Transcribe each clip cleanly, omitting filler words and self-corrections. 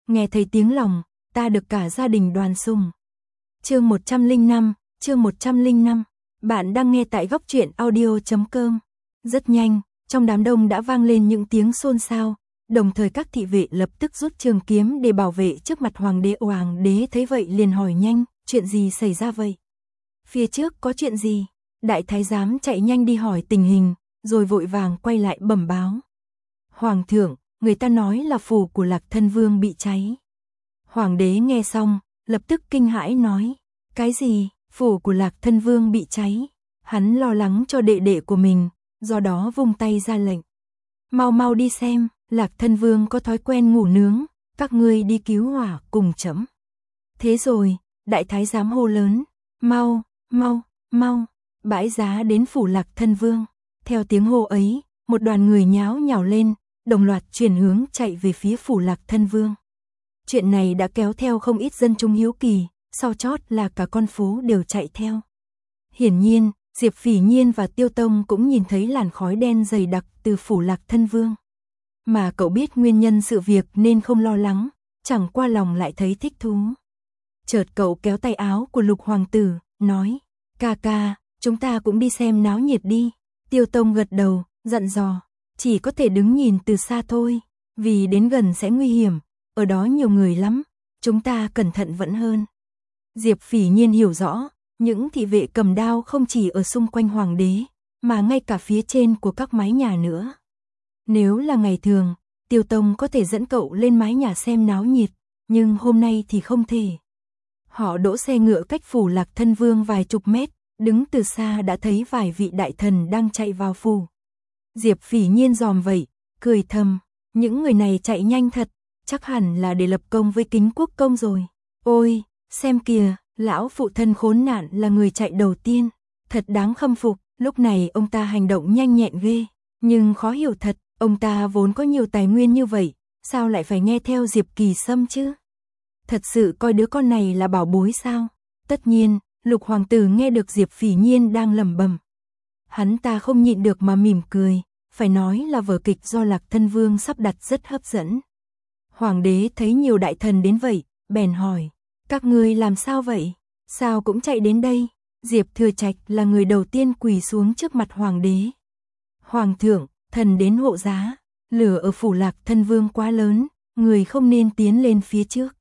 nghe thấy tiếng lòng, ta được cả gia đình đoàn sùng. Chương 105, chương 105. Bạn đang nghe tại góc truyện audio.com. Rất nhanh, trong đám đông đã vang lên những tiếng xôn xao, đồng thời các thị vệ lập tức rút trường kiếm để bảo vệ trước mặt hoàng đế. Hoàng đế thấy vậy liền hỏi nhanh, chuyện gì xảy ra vậy? Phía trước có chuyện gì? Đại thái giám chạy nhanh đi hỏi tình hình, rồi vội vàng quay lại bẩm báo. Hoàng thượng, người ta nói là phủ của Lạc Thân Vương bị cháy. Hoàng đế nghe xong, lập tức kinh hãi nói, cái gì, phủ của Lạc Thân Vương bị cháy? Hắn lo lắng cho đệ đệ của mình, do đó vung tay ra lệnh. Mau mau đi xem, Lạc Thân Vương có thói quen ngủ nướng, các ngươi đi cứu hỏa cùng chấm. Thế rồi, đại thái giám hô lớn, mau, mau, mau, bãi giá đến phủ Lạc Thân Vương. Theo tiếng hô ấy, một đoàn người nháo nhào lên, đồng loạt chuyển hướng chạy về phía phủ Lạc Thân Vương. Chuyện này đã kéo theo không ít dân chúng hiếu kỳ, sau chót là cả con phố đều chạy theo. Hiển nhiên, Diệp Phỉ Nhiên và Tiêu Tông cũng nhìn thấy làn khói đen dày đặc từ phủ Lạc Thân Vương. Mà cậu biết nguyên nhân sự việc nên không lo lắng, chẳng qua lòng lại thấy thích thú. Chợt cậu kéo tay áo của Lục hoàng tử, nói, ca ca, chúng ta cũng đi xem náo nhiệt đi. Tiêu Tông gật đầu, dặn dò, chỉ có thể đứng nhìn từ xa thôi, vì đến gần sẽ nguy hiểm, ở đó nhiều người lắm, chúng ta cẩn thận vẫn hơn. Diệp Phỉ Nhiên hiểu rõ, những thị vệ cầm đao không chỉ ở xung quanh hoàng đế, mà ngay cả phía trên của các mái nhà nữa. Nếu là ngày thường, Tiêu Tông có thể dẫn cậu lên mái nhà xem náo nhiệt, nhưng hôm nay thì không thể. Họ đỗ xe ngựa cách phủ Lạc Thân Vương vài chục mét, đứng từ xa đã thấy vài vị đại thần đang chạy vào phủ. Diệp Phỉ Nhiên dòm vậy, cười thầm, những người này chạy nhanh thật, chắc hẳn là để lập công với Kính Quốc công rồi. Ôi, xem kìa, lão phụ thân khốn nạn là người chạy đầu tiên, thật đáng khâm phục, lúc này ông ta hành động nhanh nhẹn ghê, nhưng khó hiểu thật, ông ta vốn có nhiều tài nguyên như vậy, sao lại phải nghe theo Diệp Kỳ Sâm chứ? Thật sự coi đứa con này là bảo bối sao? Tất nhiên, Lục hoàng tử nghe được Diệp Phỉ Nhiên đang lẩm bẩm. Hắn ta không nhịn được mà mỉm cười, phải nói là vở kịch do Lạc Thân Vương sắp đặt rất hấp dẫn. Hoàng đế thấy nhiều đại thần đến vậy, bèn hỏi, các ngươi làm sao vậy? Sao cũng chạy đến đây? Diệp Thừa Trạch là người đầu tiên quỳ xuống trước mặt hoàng đế. Hoàng thượng, thần đến hộ giá, lửa ở phủ Lạc Thân Vương quá lớn, người không nên tiến lên phía trước.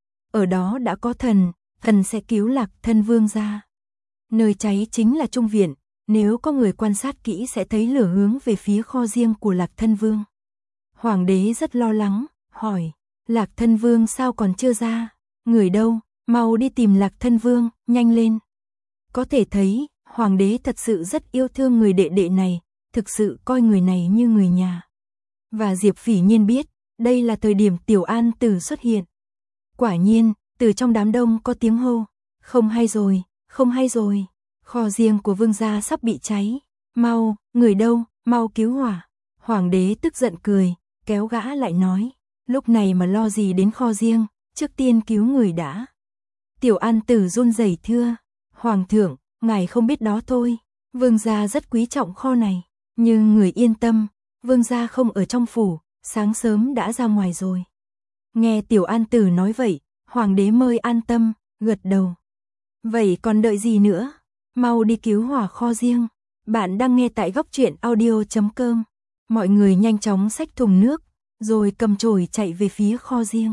Ở đó đã có thần, thần sẽ cứu Lạc Thân Vương ra. Nơi cháy chính là Trung Viện, nếu có người quan sát kỹ sẽ thấy lửa hướng về phía kho riêng của Lạc Thân Vương. Hoàng đế rất lo lắng, hỏi, Lạc Thân Vương sao còn chưa ra? Người đâu? Mau đi tìm Lạc Thân Vương, nhanh lên. Có thể thấy, hoàng đế thật sự rất yêu thương người đệ đệ này, thực sự coi người này như người nhà. Và Diệp Phỉ Nhiên biết, đây là thời điểm Tiểu An Tử xuất hiện. Quả nhiên, từ trong đám đông có tiếng hô, không hay rồi, không hay rồi, kho riêng của vương gia sắp bị cháy, mau, người đâu, mau cứu hỏa. Hoàng đế tức giận cười, kéo gã lại nói, lúc này mà lo gì đến kho riêng, trước tiên cứu người đã. Tiểu An Tử run rẩy thưa, hoàng thượng, ngài không biết đó thôi, vương gia rất quý trọng kho này, nhưng người yên tâm, vương gia không ở trong phủ, sáng sớm đã ra ngoài rồi. Nghe Tiểu An Tử nói vậy, hoàng đế mới an tâm, gật đầu. Vậy còn đợi gì nữa? Mau đi cứu hỏa kho riêng. Bạn đang nghe tại góc truyện audio.com. Mọi người nhanh chóng xách thùng nước, rồi cầm chổi chạy về phía kho riêng.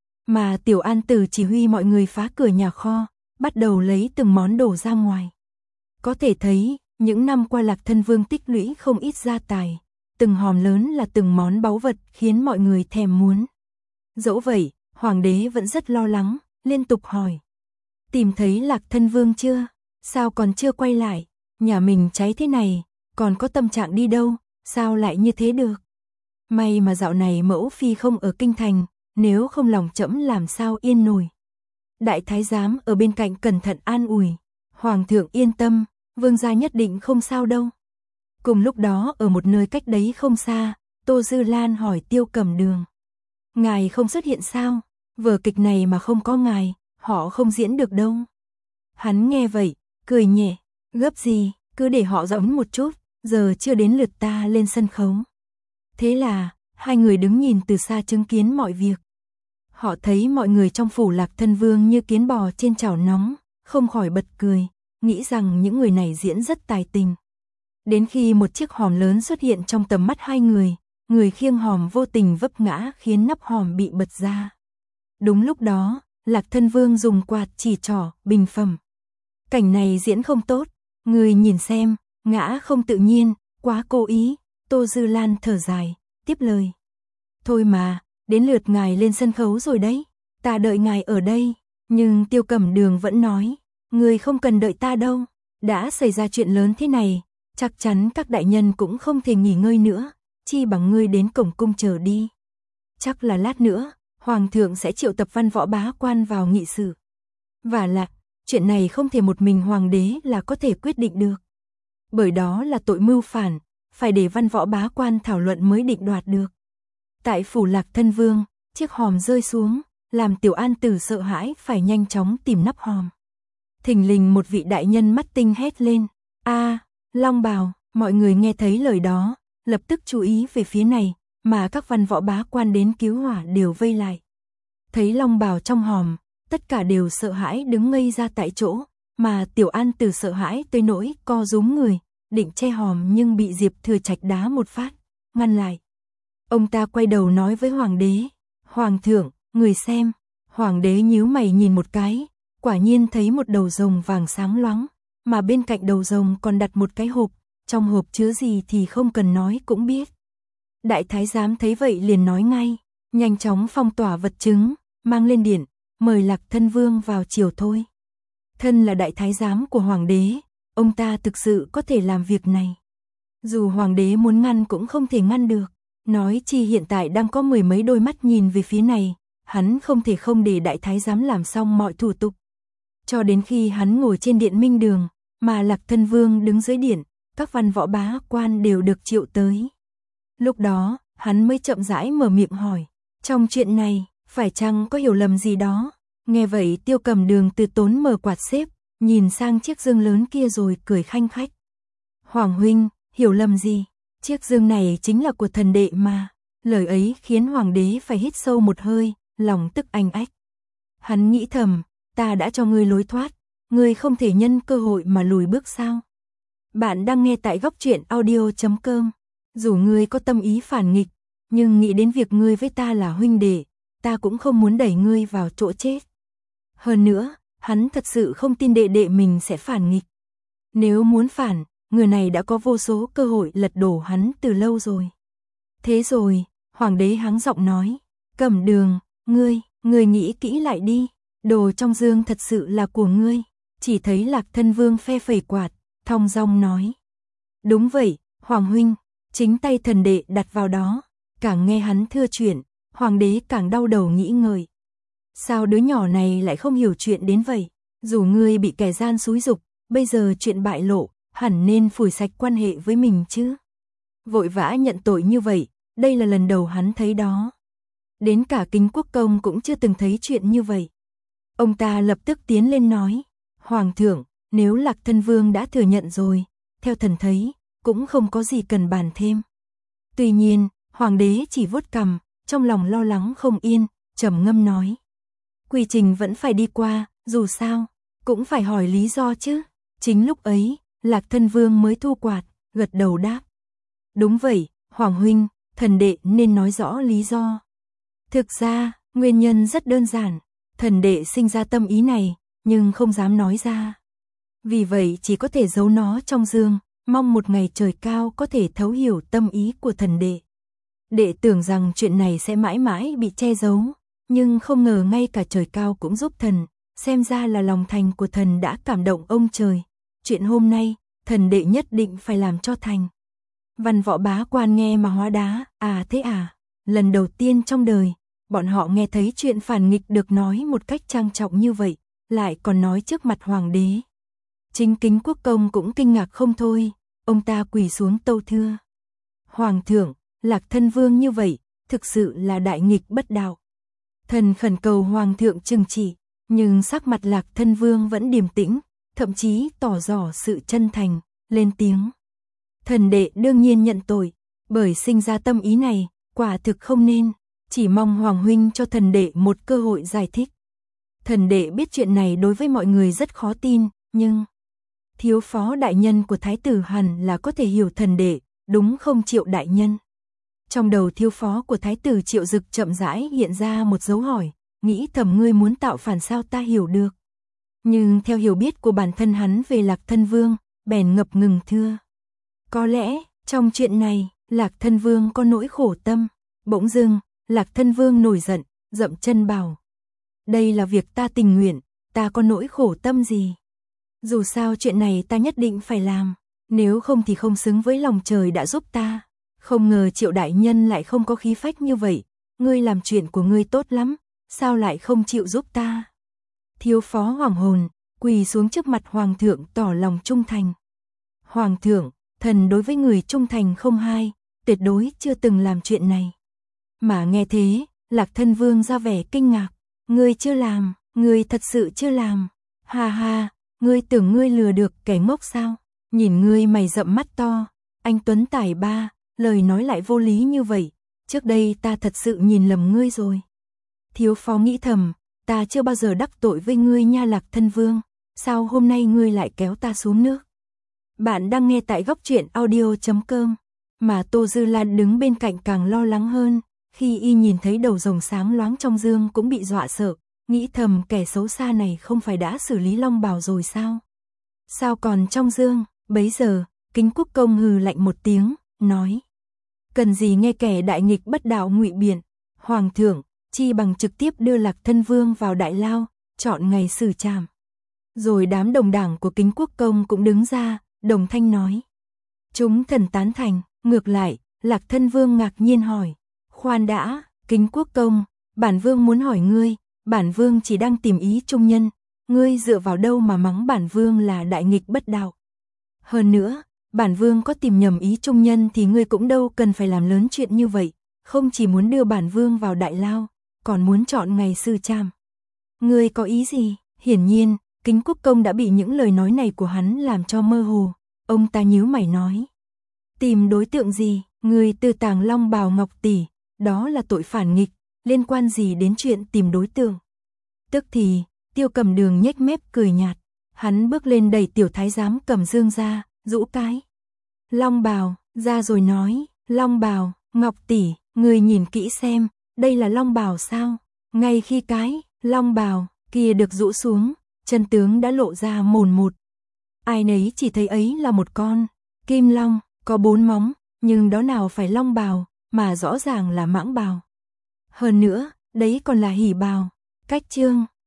Mà Tiểu An Tử chỉ huy mọi người phá cửa nhà kho, bắt đầu lấy từng món đồ ra ngoài. Có thể thấy, những năm qua Lạc Thân Vương tích lũy không ít gia tài, từng hòm lớn là từng món báu vật khiến mọi người thèm muốn. Dẫu vậy, hoàng đế vẫn rất lo lắng, liên tục hỏi. Tìm thấy Lạc Thân Vương chưa? Sao còn chưa quay lại? Nhà mình cháy thế này, còn có tâm trạng đi đâu, sao lại như thế được? May mà dạo này mẫu phi không ở kinh thành, nếu không lòng trẫm làm sao yên nổi. Đại thái giám ở bên cạnh cẩn thận an ủi, hoàng thượng yên tâm, vương gia nhất định không sao đâu. Cùng lúc đó ở một nơi cách đấy không xa, Tô Dư Lan hỏi Tiêu Cẩm Đường. Ngài không xuất hiện sao? Vở kịch này mà không có ngài, họ không diễn được đâu. Hắn nghe vậy, cười nhẹ, gấp gì, cứ để họ giọng một chút, giờ chưa đến lượt ta lên sân khấu. Thế là, hai người đứng nhìn từ xa chứng kiến mọi việc. Họ thấy mọi người trong phủ Lạc Thân Vương như kiến bò trên chảo nóng, không khỏi bật cười, nghĩ rằng những người này diễn rất tài tình. Đến khi một chiếc hòm lớn xuất hiện trong tầm mắt hai người khiêng hòm vô tình vấp ngã khiến nắp hòm bị bật ra. Đúng lúc đó, Lạc Thân Vương dùng quạt chỉ trỏ, bình phẩm. Cảnh này diễn không tốt, người nhìn xem, ngã không tự nhiên, quá cố ý. Tô Dư Lan thở dài, tiếp lời. Thôi mà, đến lượt ngài lên sân khấu rồi đấy, ta đợi ngài ở đây. Nhưng Tiêu Cẩm Đường vẫn nói, người không cần đợi ta đâu, đã xảy ra chuyện lớn thế này, chắc chắn các đại nhân cũng không thể nghỉ ngơi nữa, chi bằng ngươi đến cổng cung chờ đi. Chắc là lát nữa, Hoàng thượng sẽ triệu tập Văn Võ bá quan vào nghị sự. Và lại, chuyện này không thể một mình Hoàng đế là có thể quyết định được. Bởi đó là tội mưu phản, phải để Văn Võ bá quan thảo luận mới định đoạt được. Tại phủ Lạc Thân Vương, chiếc hòm rơi xuống, làm Tiểu An Tử sợ hãi phải nhanh chóng tìm nắp hòm. Thình lình một vị đại nhân mắt tinh hét lên, a, Long Bào. Mọi người nghe thấy lời đó, lập tức chú ý về phía này, mà các văn võ bá quan đến cứu hỏa đều vây lại. Thấy Long Bào trong hòm, tất cả đều sợ hãi đứng ngây ra tại chỗ, mà Tiểu An Tử sợ hãi tới nỗi co rúm người, định che hòm nhưng bị Diệp Thừa Trạch đá một phát, ngăn lại. Ông ta quay đầu nói với Hoàng đế, Hoàng thượng, người xem. Hoàng đế nhíu mày nhìn một cái, quả nhiên thấy một đầu rồng vàng sáng loáng, mà bên cạnh đầu rồng còn đặt một cái hộp, trong hộp chứa gì thì không cần nói cũng biết. Đại thái giám thấy vậy liền nói ngay, nhanh chóng phong tỏa vật chứng, mang lên điện, mời Lạc Thân Vương vào chiều thôi. Thân là đại thái giám của Hoàng đế, ông ta thực sự có thể làm việc này. Dù Hoàng đế muốn ngăn cũng không thể ngăn được, nói chi hiện tại đang có mười mấy đôi mắt nhìn về phía này, hắn không thể không để đại thái giám làm xong mọi thủ tục. Cho đến khi hắn ngồi trên điện Minh Đường, mà Lạc Thân Vương đứng dưới điện, các văn võ bá quan đều được triệu tới. Lúc đó, hắn mới chậm rãi mở miệng hỏi, trong chuyện này, phải chăng có hiểu lầm gì đó? Nghe vậy Tiêu Cẩm Đường từ tốn mở quạt xếp, nhìn sang chiếc dương lớn kia rồi cười khanh khách. Hoàng huynh, hiểu lầm gì? Chiếc dương này chính là của thần đệ mà. Lời ấy khiến Hoàng đế phải hít sâu một hơi, lòng tức anh ách. Hắn nghĩ thầm, ta đã cho ngươi lối thoát, ngươi không thể nhân cơ hội mà lùi bước sao? Bạn đang nghe tại Góc Truyện Audio.com. Dù ngươi có tâm ý phản nghịch, nhưng nghĩ đến việc ngươi với ta là huynh đệ, ta cũng không muốn đẩy ngươi vào chỗ chết. Hơn nữa, hắn thật sự không tin đệ đệ mình sẽ phản nghịch. Nếu muốn phản, người này đã có vô số cơ hội lật đổ hắn từ lâu rồi. Thế rồi, Hoàng đế hắng giọng nói, Cẩm Đường, ngươi nghĩ kỹ lại đi, đồ trong dương thật sự là của ngươi. Chỉ thấy Lạc Thân Vương phe phẩy quạt, thong dong nói. Đúng vậy, Hoàng huynh, chính tay thần đệ đặt vào đó. Càng nghe hắn thưa chuyện, Hoàng đế càng đau đầu nghĩ ngợi. Sao đứa nhỏ này lại không hiểu chuyện đến vậy? Dù ngươi bị kẻ gian xúi giục, bây giờ chuyện bại lộ, hẳn nên phủi sạch quan hệ với mình chứ. Vội vã nhận tội như vậy, đây là lần đầu hắn thấy đó. Đến cả Kính Quốc Công cũng chưa từng thấy chuyện như vậy. Ông ta lập tức tiến lên nói, Hoàng thượng, nếu Lạc Thân Vương đã thừa nhận rồi, theo thần thấy, cũng không có gì cần bàn thêm. Tuy nhiên, Hoàng đế chỉ vuốt cằm, trong lòng lo lắng không yên, trầm ngâm nói. Quy trình vẫn phải đi qua, dù sao, cũng phải hỏi lý do chứ. Chính lúc ấy, Lạc Thân Vương mới thu quạt, gật đầu đáp. Đúng vậy, Hoàng huynh, thần đệ nên nói rõ lý do. Thực ra, nguyên nhân rất đơn giản, thần đệ sinh ra tâm ý này, nhưng không dám nói ra. Vì vậy chỉ có thể giấu nó trong dương, mong một ngày trời cao có thể thấu hiểu tâm ý của thần đệ. Đệ tưởng rằng chuyện này sẽ mãi mãi bị che giấu, nhưng không ngờ ngay cả trời cao cũng giúp thần, xem ra là lòng thành của thần đã cảm động ông trời. Chuyện hôm nay, thần đệ nhất định phải làm cho thành. Văn võ bá quan nghe mà hóa đá, thế à, lần đầu tiên trong đời, bọn họ nghe thấy chuyện phản nghịch được nói một cách trang trọng như vậy, lại còn nói trước mặt Hoàng đế. Chính Kính Quốc Công cũng kinh ngạc không thôi, ông ta quỳ xuống tâu thưa. Hoàng thượng, Lạc Thân Vương như vậy, thực sự là đại nghịch bất đạo. Thần khẩn cầu Hoàng thượng trừng trị, nhưng sắc mặt Lạc Thân Vương vẫn điềm tĩnh, thậm chí tỏ rõ sự chân thành, lên tiếng. Thần đệ đương nhiên nhận tội, bởi sinh ra tâm ý này, quả thực không nên. chỉ mong Hoàng huynh cho thần đệ một cơ hội giải thích. Thần đệ biết chuyện này đối với mọi người rất khó tin, nhưng thiếu phó đại nhân của thái tử hẳn là có thể hiểu thần đệ, đúng không Triệu đại nhân? Trong đầu thiếu phó của thái tử Triệu Dực chậm rãi hiện ra một dấu hỏi, nghĩ thầm ngươi muốn tạo phản sao ta hiểu được. Nhưng theo hiểu biết của bản thân hắn về Lạc Thân Vương, bèn ngập ngừng thưa. Có lẽ, trong chuyện này, Lạc Thân Vương có nỗi khổ tâm. Bỗng dưng, Lạc Thân Vương nổi giận, dậm chân bảo. Đây là việc ta tình nguyện, ta có nỗi khổ tâm gì? Dù sao chuyện này ta nhất định phải làm, nếu không thì không xứng với lòng trời đã giúp ta. Không ngờ Triệu đại nhân lại không có khí phách như vậy, ngươi làm chuyện của ngươi tốt lắm, sao lại không chịu giúp ta? Thiếu phó hoảng hồn, quỳ xuống trước mặt hoàng thượng tỏ lòng trung thành. Hoàng thượng, thần đối với người trung thành không hai, tuyệt đối chưa từng làm chuyện này. Mà nghe thế, Lạc Thân Vương ra vẻ kinh ngạc, ngươi chưa làm, ngươi thật sự chưa làm. Ha ha, ngươi tưởng ngươi lừa được kẻ ngốc sao? Nhìn ngươi mày rậm mắt to, anh tuấn tài ba, lời nói lại vô lý như vậy, trước đây ta thật sự nhìn lầm ngươi rồi. Thiếu phó nghĩ thầm, ta chưa bao giờ đắc tội với ngươi nha Lạc Thân Vương, sao hôm nay ngươi lại kéo ta xuống nước? Bạn đang nghe tại góc truyện audio.com, mà Tô Dư Lan đứng bên cạnh càng lo lắng hơn, khi y nhìn thấy đầu rồng sáng loáng trong dương cũng bị dọa sợ, nghĩ thầm kẻ xấu xa này không phải đã xử lý Long Bào rồi sao? Sao còn trong dương? Bấy giờ, Kính Quốc Công hừ lạnh một tiếng, nói. Cần gì nghe kẻ đại nghịch bất đạo ngụy biện, Hoàng thượng, chi bằng trực tiếp đưa Lạc Thân Vương vào đại lao, chọn ngày xử trảm. Rồi đám đồng đảng của Kính Quốc Công cũng đứng ra, đồng thanh nói. Chúng thần tán thành, ngược lại, Lạc Thân Vương ngạc nhiên hỏi. Khoan đã, Kính Quốc Công, bản vương muốn hỏi ngươi, bản vương chỉ đang tìm ý trung nhân, ngươi dựa vào đâu mà mắng bản vương là đại nghịch bất đạo? Hơn nữa, bản vương có tìm nhầm ý trung nhân thì ngươi cũng đâu cần phải làm lớn chuyện như vậy, không chỉ muốn đưa bản vương vào đại lao, còn muốn chọn ngày xử trảm. Ngươi có ý gì? Hiển nhiên, Kính Quốc Công đã bị những lời nói này của hắn làm cho mơ hồ, ông ta nhíu mày nói. Tìm đối tượng gì? Ngươi tư tàng Long Bào Ngọc tỷ, đó là tội phản nghịch, liên quan gì đến chuyện tìm đối tượng? Tức thì, Tiêu Cầm Đường nhếch mép cười nhạt, hắn bước lên đẩy tiểu thái giám Cầm Dương ra, rũ cái Long Bào ra rồi nói, Long Bào, Ngọc tỷ, người nhìn kỹ xem, đây là Long Bào sao? Ngay khi cái Long Bào kia được rũ xuống, chân tướng đã lộ ra mồn một. Ai nấy chỉ thấy ấy là một con kim long, có 4 móng, nhưng đó nào phải Long Bào, mà rõ ràng là Mãng Bào. Hơn nữa, đấy còn là Hỉ Bào. Cách chương